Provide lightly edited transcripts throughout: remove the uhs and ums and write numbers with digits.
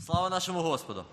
Слава нашему Господу!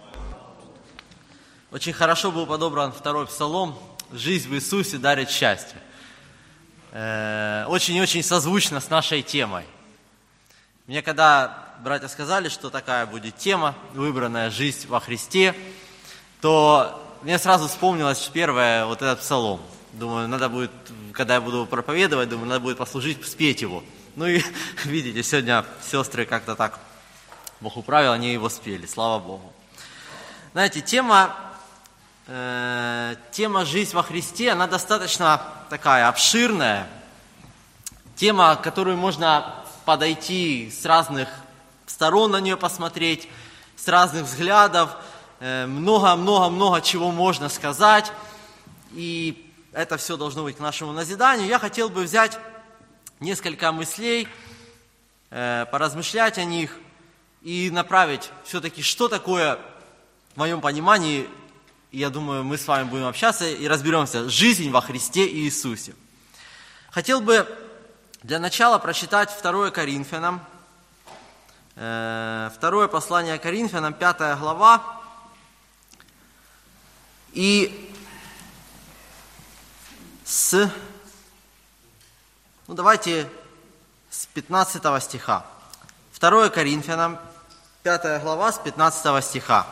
Очень хорошо был подобран второй псалом «Жизнь в Иисусе дарит счастье». Очень-очень созвучно с нашей темой. Мне когда братья сказали, что такая будет тема, выбранная «Жизнь во Христе», то мне сразу вспомнилось первое, вот этот псалом. Думаю, надо будет, когда я буду проповедовать, надо будет послужить, спеть его. Ну и видите, сегодня сестры как-то так Бог управил, они его спели, слава Богу. Знаете, тема «Жизнь во Христе», она достаточно такая обширная. Тема, к которой можно подойти с разных сторон на нее посмотреть, с разных взглядов. Много-много-много чего можно сказать. И это все должно быть к нашему назиданию. Я хотел бы взять несколько мыслей, поразмышлять о них и направить все-таки, что такое, в моем понимании, я думаю, мы с вами будем общаться и разберемся, жизнь во Христе Иисусе. Хотел бы для начала прочитать 2 Коринфянам, второе послание Коринфянам, 5 глава. И давайте с 15 стиха. 2 Коринфянам, 5 глава, с 15 стиха.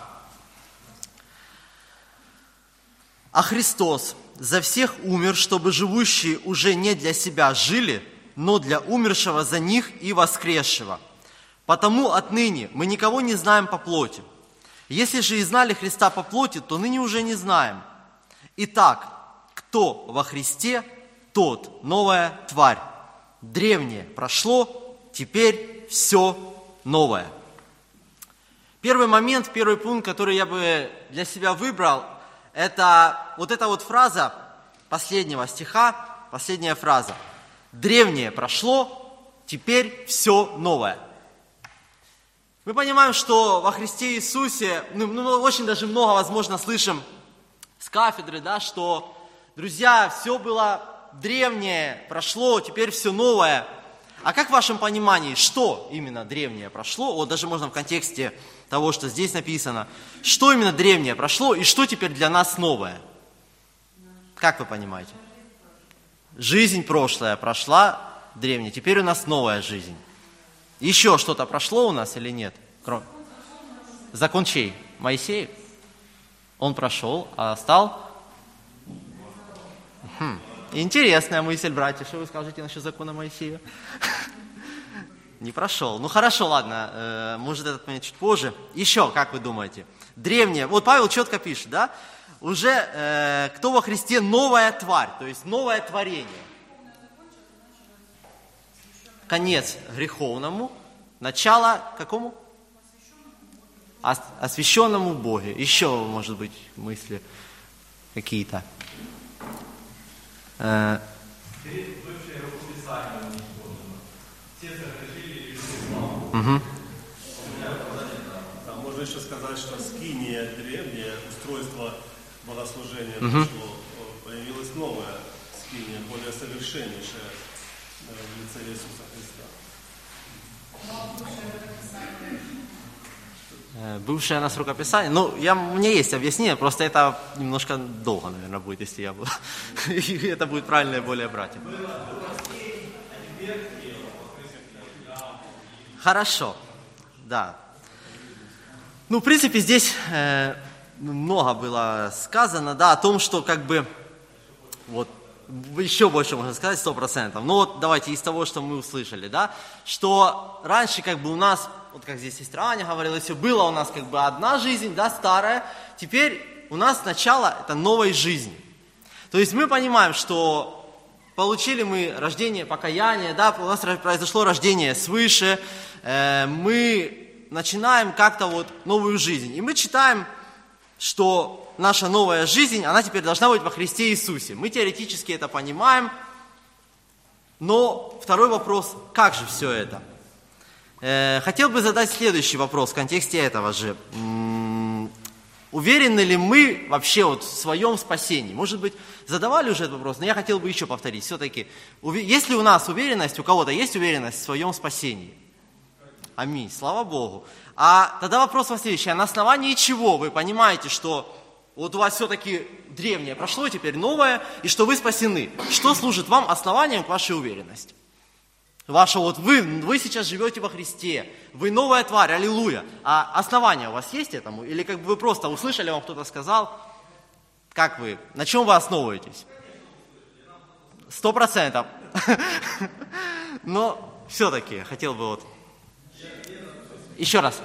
«А Христос за всех умер, чтобы живущие уже не для себя жили, но для умершего за них и воскресшего. Потому отныне мы никого не знаем по плоти. Если же и знали Христа по плоти, то ныне уже не знаем. Итак, кто во Христе, тот новая тварь. Древнее прошло, теперь все новое». Первый момент, первый пункт, который я бы для себя выбрал, это вот эта вот фраза последнего стиха, последняя фраза. Древнее прошло, теперь все новое. Мы понимаем, что во Христе Иисусе, очень даже много, возможно, слышим с кафедры, да, что, друзья, все было древнее, прошло, теперь все новое. А как в вашем понимании, что именно древнее прошло? Вот даже можно в контексте того, что здесь написано. Что именно древнее прошло и что теперь для нас новое? Как вы понимаете? Жизнь прошлая прошла, древняя, теперь у нас новая жизнь. Еще что-то прошло у нас или нет? Закон чей? Моисеев? Он прошел, а стал? Интересная мысль, братья. Что вы скажете насчет закона Моисея? Не прошел. Ну хорошо, ладно, может этот момент чуть позже. Еще, как вы думаете? Древнее. Вот Павел четко пишет, да? Уже кто во Христе новая тварь, то есть новое творение. Конец греховному, начало какому? Освященному Боге. Еще, может быть, мысли какие-то. Можно еще сказать, что скиния древнее устройство богослужения прошло, появилась новая скиния, более совершеннейшая в лице Иисуса Христа. Бывшее у нас рукописание. У меня есть объяснение, просто это немножко долго, наверное, будет, если я буду. Это будет правильное более братья. Хорошо, да. В принципе, здесь много было сказано, да, о том, что вот еще больше можно сказать, 100%. Давайте из того, что мы услышали, да, что раньше у нас, вот как здесь сестра Аня говорила, все было у нас одна жизнь, да, старая, теперь у нас начало это новой жизни. То есть мы понимаем, что получили мы рождение, покаяние, да, у нас произошло рождение свыше, мы начинаем как-то новую жизнь. И мы читаем, что наша новая жизнь, она теперь должна быть во Христе Иисусе. Мы теоретически это понимаем, но второй вопрос, как же все это? Хотел бы задать следующий вопрос в контексте этого же. Уверены ли мы вообще в своем спасении? Может быть, задавали уже этот вопрос, но я хотел бы еще повторить. Все-таки, есть ли у нас уверенность, у кого-то есть уверенность в своем спасении? Аминь. Слава Богу. А тогда вопрос вам следующий. А на основании чего вы понимаете, что вот у вас все-таки древнее прошло, теперь новое, и что вы спасены? Что служит вам основанием к вашей уверенности? Ваша вот вы сейчас живете во Христе, вы новая тварь, аллилуйя. А основания у вас есть этому? Или как бы вы просто услышали, вам кто-то сказал? Как вы? На чем вы основываетесь? 100%. Но все-таки хотел бы вот... Еще раз.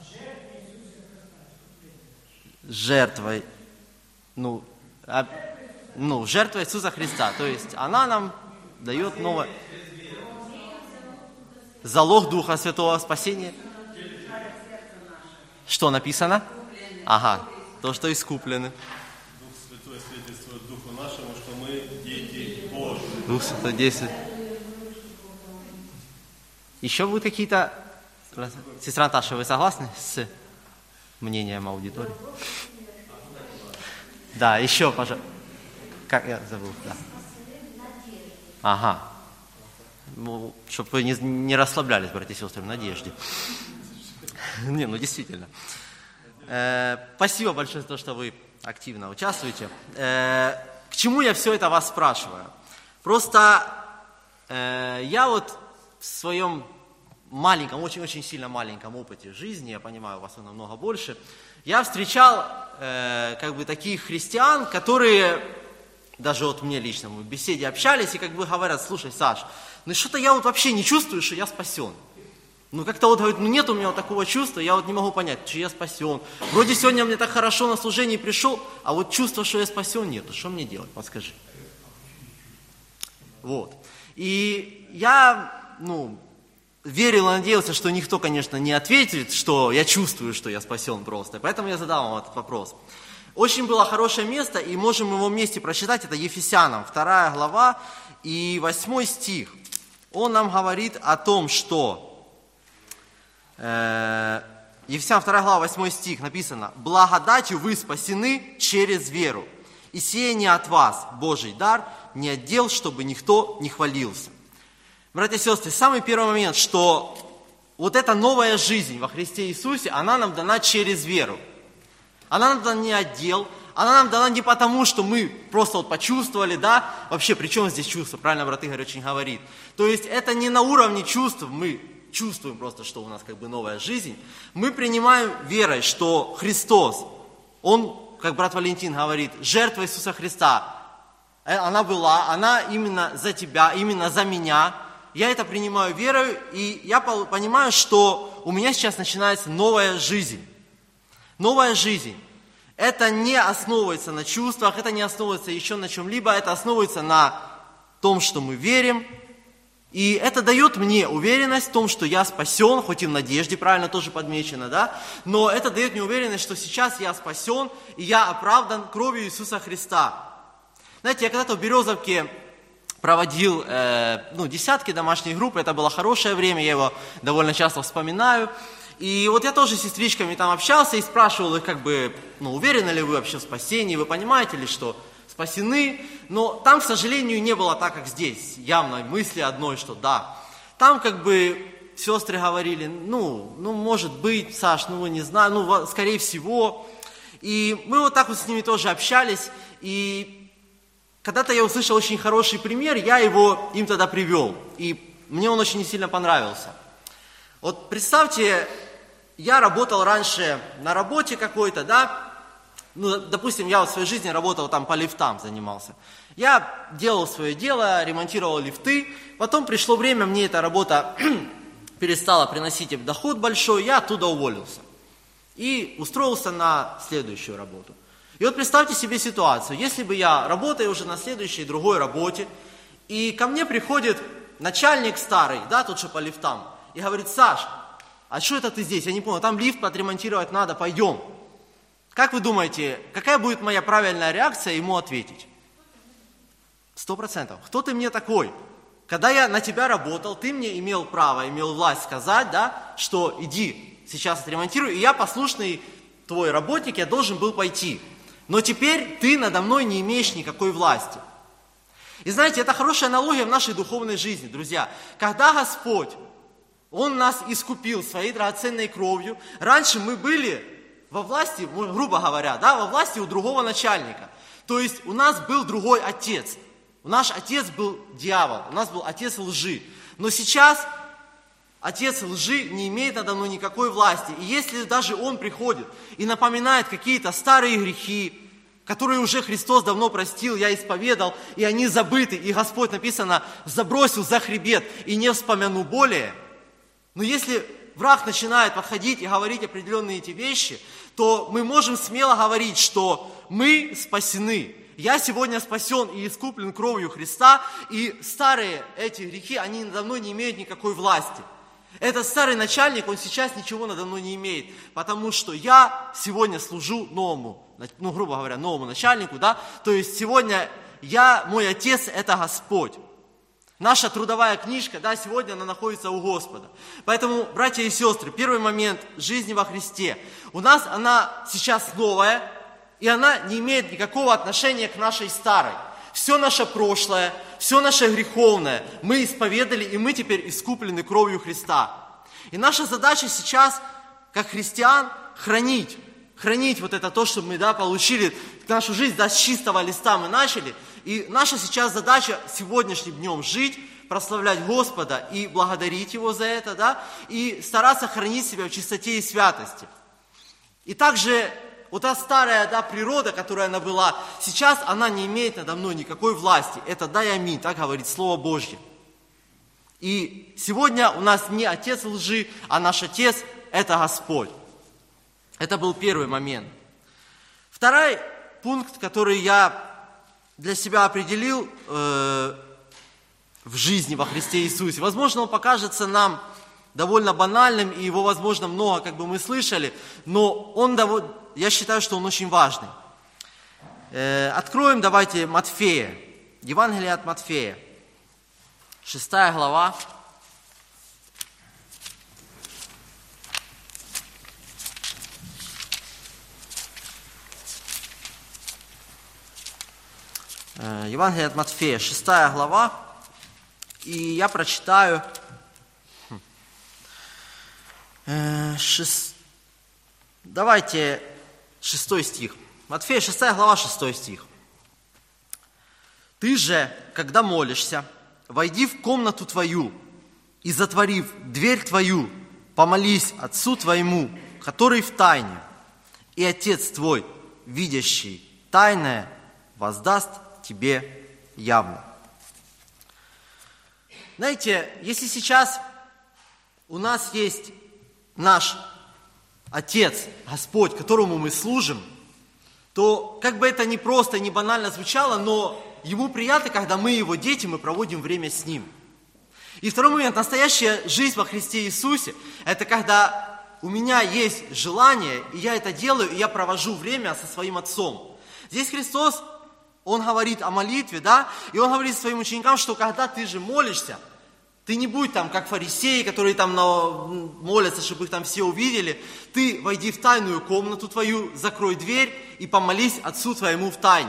Жертвой. Жертва Иисуса Христа. То есть она нам дает новое... Залог Духа Святого спасения. Что написано? Ага, то, что искуплены. Дух Святой свидетельствует Духу нашему, что мы дети Божьи. Дух Святой действует. Еще будут какие-то... Сестра Наташа, вы согласны с мнением аудитории? Да, еще, пожалуйста. Как я забыл? Да. Ага. Чтобы вы не расслаблялись, братья и сестры, в надежде. Действительно. Спасибо большое за то, что вы активно участвуете. К чему я все это вас спрашиваю? Просто я вот в своем маленьком, очень-очень сильно маленьком опыте жизни, я понимаю, у вас намного больше, я встречал таких христиан, которые, даже вот мне лично, мы в беседе общались, и говорят: слушай, Саш, что-то я вот вообще не чувствую, что я спасен. Как-то вот, говорит, нет у меня вот такого чувства, я вот не могу понять, что я спасен. Вроде сегодня мне так хорошо на служении пришел, а вот чувства, что я спасен, нету. Что мне делать? Подскажи. Вот. И я, верил и надеялся, что никто, конечно, не ответит, что я чувствую, что я спасен просто. Поэтому я задал вам этот вопрос. Очень было хорошее место, и можем его вместе прочитать. Это Ефесянам, 2 глава и 8 стих. Он нам говорит о том, что... Ефесянам 2 глава, 8 стих написано: «Благодатью вы спасены через веру, и сие не от вас, Божий дар, не от дел, чтобы никто не хвалился». Братья и сестры, самый первый момент, что вот эта новая жизнь во Христе Иисусе, она нам дана через веру. Она нам дана не от дел, она нам дана не потому, что мы просто вот почувствовали, да, вообще, при чем здесь чувство, правильно брат Игорь очень говорит. То есть это не на уровне чувств, мы чувствуем просто, что у нас новая жизнь. Мы принимаем верой, что Христос, Он, как брат Валентин говорит, жертва Иисуса Христа, она была, она именно за тебя, именно за меня. Я это принимаю верой, и я понимаю, что у меня сейчас начинается новая жизнь. Новая жизнь. Это не основывается на чувствах, это не основывается еще на чем-либо, это основывается на том, что мы верим. И это дает мне уверенность в том, что я спасен, хоть и в надежде, правильно тоже подмечено, да? Но это дает мне уверенность, что сейчас я спасен, и я оправдан кровью Иисуса Христа. Знаете, я когда-то в Березовке проводил десятки домашних групп, это было хорошее время, я его довольно часто вспоминаю. И вот я тоже с сестричками там общался и спрашивал их, уверены ли вы вообще в спасении, вы понимаете ли, что спасены, но там, к сожалению, не было так, как здесь, явной мысли одной, что да. Там сестры говорили, может быть, Саш, не знаю, скорее всего. И мы вот так вот с ними тоже общались, и когда-то я услышал очень хороший пример, я его им тогда привел, и мне он очень сильно понравился. Вот представьте, я работал раньше на работе какой-то, да, допустим, я в своей жизни работал там по лифтам, занимался. Я делал свое дело, ремонтировал лифты, потом пришло время, мне эта работа перестала приносить доход большой, я оттуда уволился и устроился на следующую работу. И вот представьте себе ситуацию, если бы я работаю уже на следующей другой работе, и ко мне приходит начальник старый, да, тот, что по лифтам, и говорит: Саш, а что это ты здесь? Я не понял, там лифт отремонтировать надо, пойдем. Как вы думаете, какая будет моя правильная реакция ему ответить? 100%. Кто ты мне такой? Когда я на тебя работал, ты мне имел право, имел власть сказать, да, что иди, сейчас отремонтируй, и я послушный твой работник, я должен был пойти. Но теперь ты надо мной не имеешь никакой власти. И знаете, это хорошая аналогия в нашей духовной жизни, друзья. Когда Господь, Он нас искупил своей драгоценной кровью. Раньше мы были во власти, грубо говоря, да, во власти у другого начальника. То есть у нас был другой отец. Наш отец был дьявол, у нас был отец лжи. Но сейчас отец лжи не имеет надо мной никакой власти. И если даже он приходит и напоминает какие-то старые грехи, которые уже Христос давно простил, я исповедал, и они забыты, и Господь, написано, забросил за хребет и не вспомяну более. Но если враг начинает подходить и говорить определенные эти вещи, то мы можем смело говорить, что мы спасены. Я сегодня спасен и искуплен кровью Христа, и старые эти грехи, они надо мной не имеют никакой власти. Этот старый начальник, он сейчас ничего надо мной не имеет, потому что я сегодня служу новому, грубо говоря, новому начальнику, да, то есть сегодня мой отец это Господь. Наша трудовая книжка, да, сегодня она находится у Господа. Поэтому, братья и сестры, первый момент жизни во Христе. У нас она сейчас новая, и она не имеет никакого отношения к нашей старой. Все наше прошлое, все наше греховное мы исповедали, и мы теперь искуплены кровью Христа. И наша задача сейчас, как христиан, хранить вот это то, что мы, да, получили, нашу жизнь, да, с чистого листа мы начали. И наша сейчас задача сегодняшним днем жить, прославлять Господа и благодарить Его за это, да, и стараться хранить себя в чистоте и святости. И также вот та старая, да, природа, которая она была, сейчас она не имеет надо мной никакой власти. Это да и аминь, так говорит Слово Божье. И сегодня у нас не отец лжи, а наш отец – это Господь. Это был первый момент. Второй пункт, который я для себя определил в жизни во Христе Иисусе. Возможно, он покажется нам довольно банальным, и его, возможно, много как бы мы слышали, но я считаю, что он очень важный. Откроем, давайте, Матфея, Евангелие от Матфея, 6 глава. Евангелие от Матфея, 6 глава, и я прочитаю давайте 6 стих. Матфея, 6 глава, 6 стих. «Ты же, когда молишься, войди в комнату твою и, затворив дверь твою, помолись Отцу твоему, который в тайне, и Отец твой, видящий тайное, воздаст тебе явно». Знаете, если сейчас у нас есть наш Отец, Господь, которому мы служим, то как бы это не просто, не банально звучало, но Ему приятно, когда мы Его дети, мы проводим время с Ним. И второй момент, настоящая жизнь во Христе Иисусе, это когда у меня есть желание, и я это делаю, и я провожу время со своим Отцом. Здесь Христос, Он говорит о молитве, да, и Он говорит своим ученикам, что когда ты же молишься, ты не будь там, как фарисеи, которые там молятся, чтобы их там все увидели. Ты войди в тайную комнату твою, закрой дверь и помолись Отцу твоему в тайне.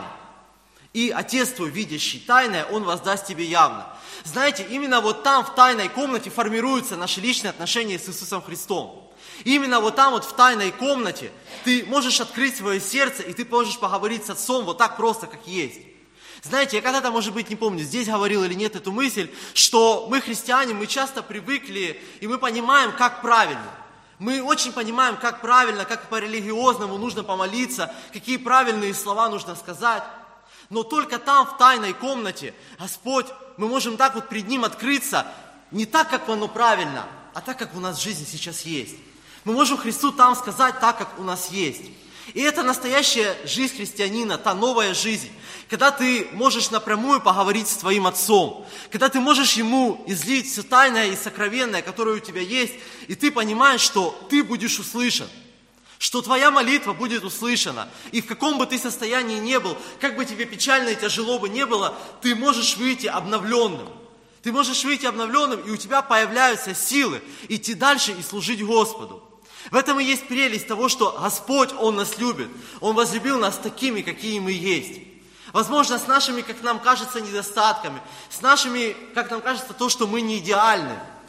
И Отец твой, видящий тайное, Он воздаст тебе явно. Знаете, именно вот там, в тайной комнате, формируются наши личные отношения с Иисусом Христом. Именно вот там, вот в тайной комнате, ты можешь открыть свое сердце, и ты можешь поговорить с Отцом вот так просто, как есть. Знаете, я когда-то, может быть, не помню, здесь говорил или нет эту мысль, что мы, христиане, мы часто привыкли, и мы понимаем, как правильно. Мы очень понимаем, как правильно, как по-религиозному нужно помолиться, какие правильные слова нужно сказать. Но только там, в тайной комнате, Господь, мы можем так вот пред Ним открыться, не так, как оно правильно, а так, как у нас в жизни сейчас есть. Мы можем Христу там сказать так, как у нас есть. И это настоящая жизнь христианина, та новая жизнь, когда ты можешь напрямую поговорить с твоим Отцом, когда ты можешь Ему излить все тайное и сокровенное, которое у тебя есть, и ты понимаешь, что ты будешь услышан, что твоя молитва будет услышана, и в каком бы ты состоянии ни был, как бы тебе печально и тяжело бы не было, ты можешь выйти обновленным. Ты можешь выйти обновленным, и у тебя появляются силы идти дальше и служить Господу. В этом и есть прелесть того, что Господь, Он нас любит. Он возлюбил нас такими, какие мы есть. Возможно, с нашими, как нам кажется, недостатками, с нашими, как нам кажется, то, что мы не идеальны.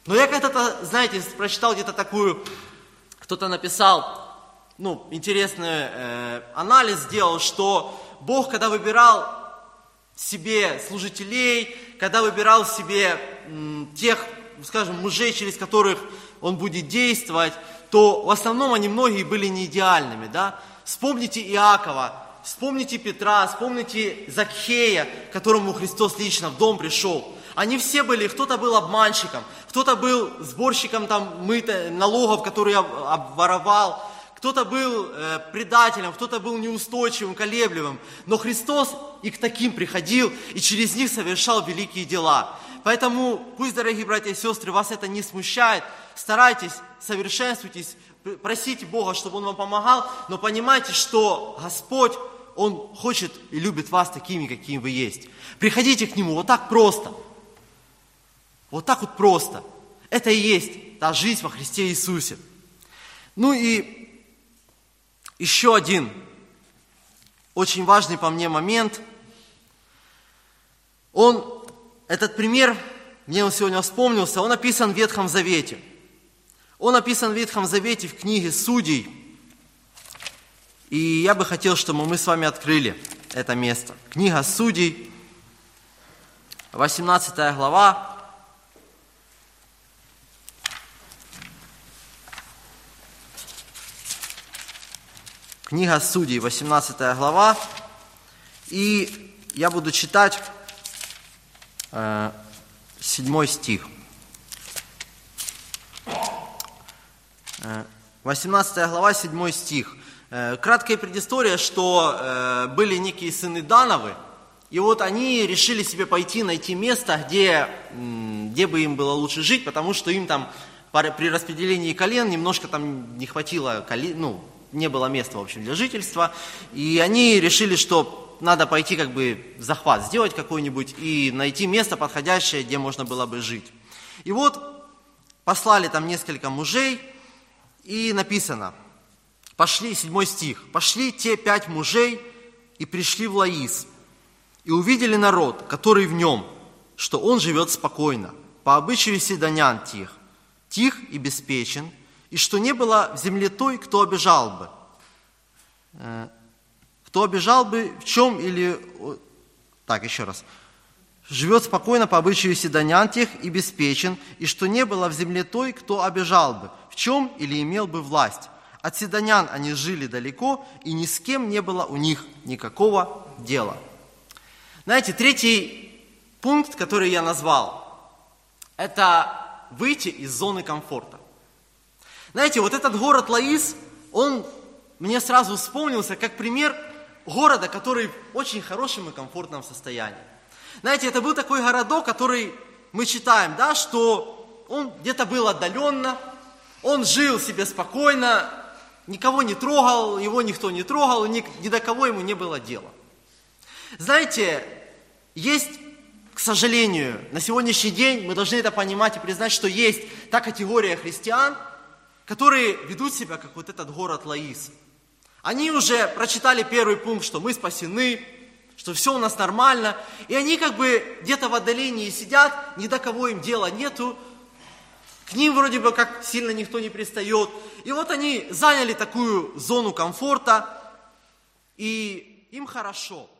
Но я когда-то, знаете, прочитал где-то такую, кто-то написал, интересный анализ сделал, что Бог, когда выбирал себе служителей, когда выбирал себе тех, скажем, мужей, через которых Он будет действовать, то в основном они многие были не идеальными, да? Вспомните Иакова, вспомните Петра, вспомните Закхея, к которому Христос лично в дом пришел. Они все были, кто-то был обманщиком, кто-то был сборщиком налогов, который обворовал, кто-то был предателем, кто-то был неустойчивым, колеблемым. Но Христос и к таким приходил, и через них совершал великие дела. Поэтому, пусть, дорогие братья и сестры, вас это не смущает. Старайтесь, совершенствуйтесь, просите Бога, чтобы Он вам помогал, но понимайте, что Господь, Он хочет и любит вас такими, какими вы есть. Приходите к Нему вот так просто. Вот так вот просто. Это и есть та жизнь во Христе Иисусе. И еще один очень важный по мне момент. Этот пример, мне он сегодня вспомнился, он описан в Ветхом Завете. Он описан в Ветхом Завете в книге Судей. И я бы хотел, чтобы мы с вами открыли это место. Книга Судей, 18 глава. Книга Судей, 18 глава. И я буду читать 7 стих. 18 глава, 7 стих. Краткая предыстория, что были некие сыны Дановы, и вот они решили себе найти место, где бы им было лучше жить, потому что им там при распределении колен немножко там не хватило, не было места, в общем, для жительства, и они решили, что надо пойти захват сделать какой-нибудь и найти место подходящее, где можно было бы жить. И вот послали там несколько мужей, и написано, 7 стих, «Пошли те 5 мужей и пришли в Лаис, и увидели народ, который в нем, что он живет спокойно, по обычаю сидонян тих и беспечен, и что не было в земле той, кто обижал бы. Кто обижал бы в чем или...» Так, еще раз. «Живет спокойно по обычаю сидонян тех и беспечен, и что не было в земле той, кто обижал бы, в чем или имел бы власть. От сидонян они жили далеко, и ни с кем не было у них никакого дела». Знаете, третий пункт, который я назвал, это выйти из зоны комфорта. Знаете, вот этот город Лаис, он мне сразу вспомнился как пример города, который в очень хорошем и комфортном состоянии. Знаете, это был такой городок, который мы читаем, да, что он где-то был отдаленно, он жил себе спокойно, никого не трогал, его никто не трогал, ни до кого ему не было дела. Знаете, есть, к сожалению, на сегодняшний день мы должны это понимать и признать, что есть та категория христиан, которые ведут себя, как вот этот город Лаис. Они уже прочитали первый пункт, что мы спасены, что все у нас нормально, и они где-то в отдалении сидят, ни до кого им дела нету, к ним вроде бы как сильно никто не пристает. И вот они заняли такую зону комфорта, и им хорошо.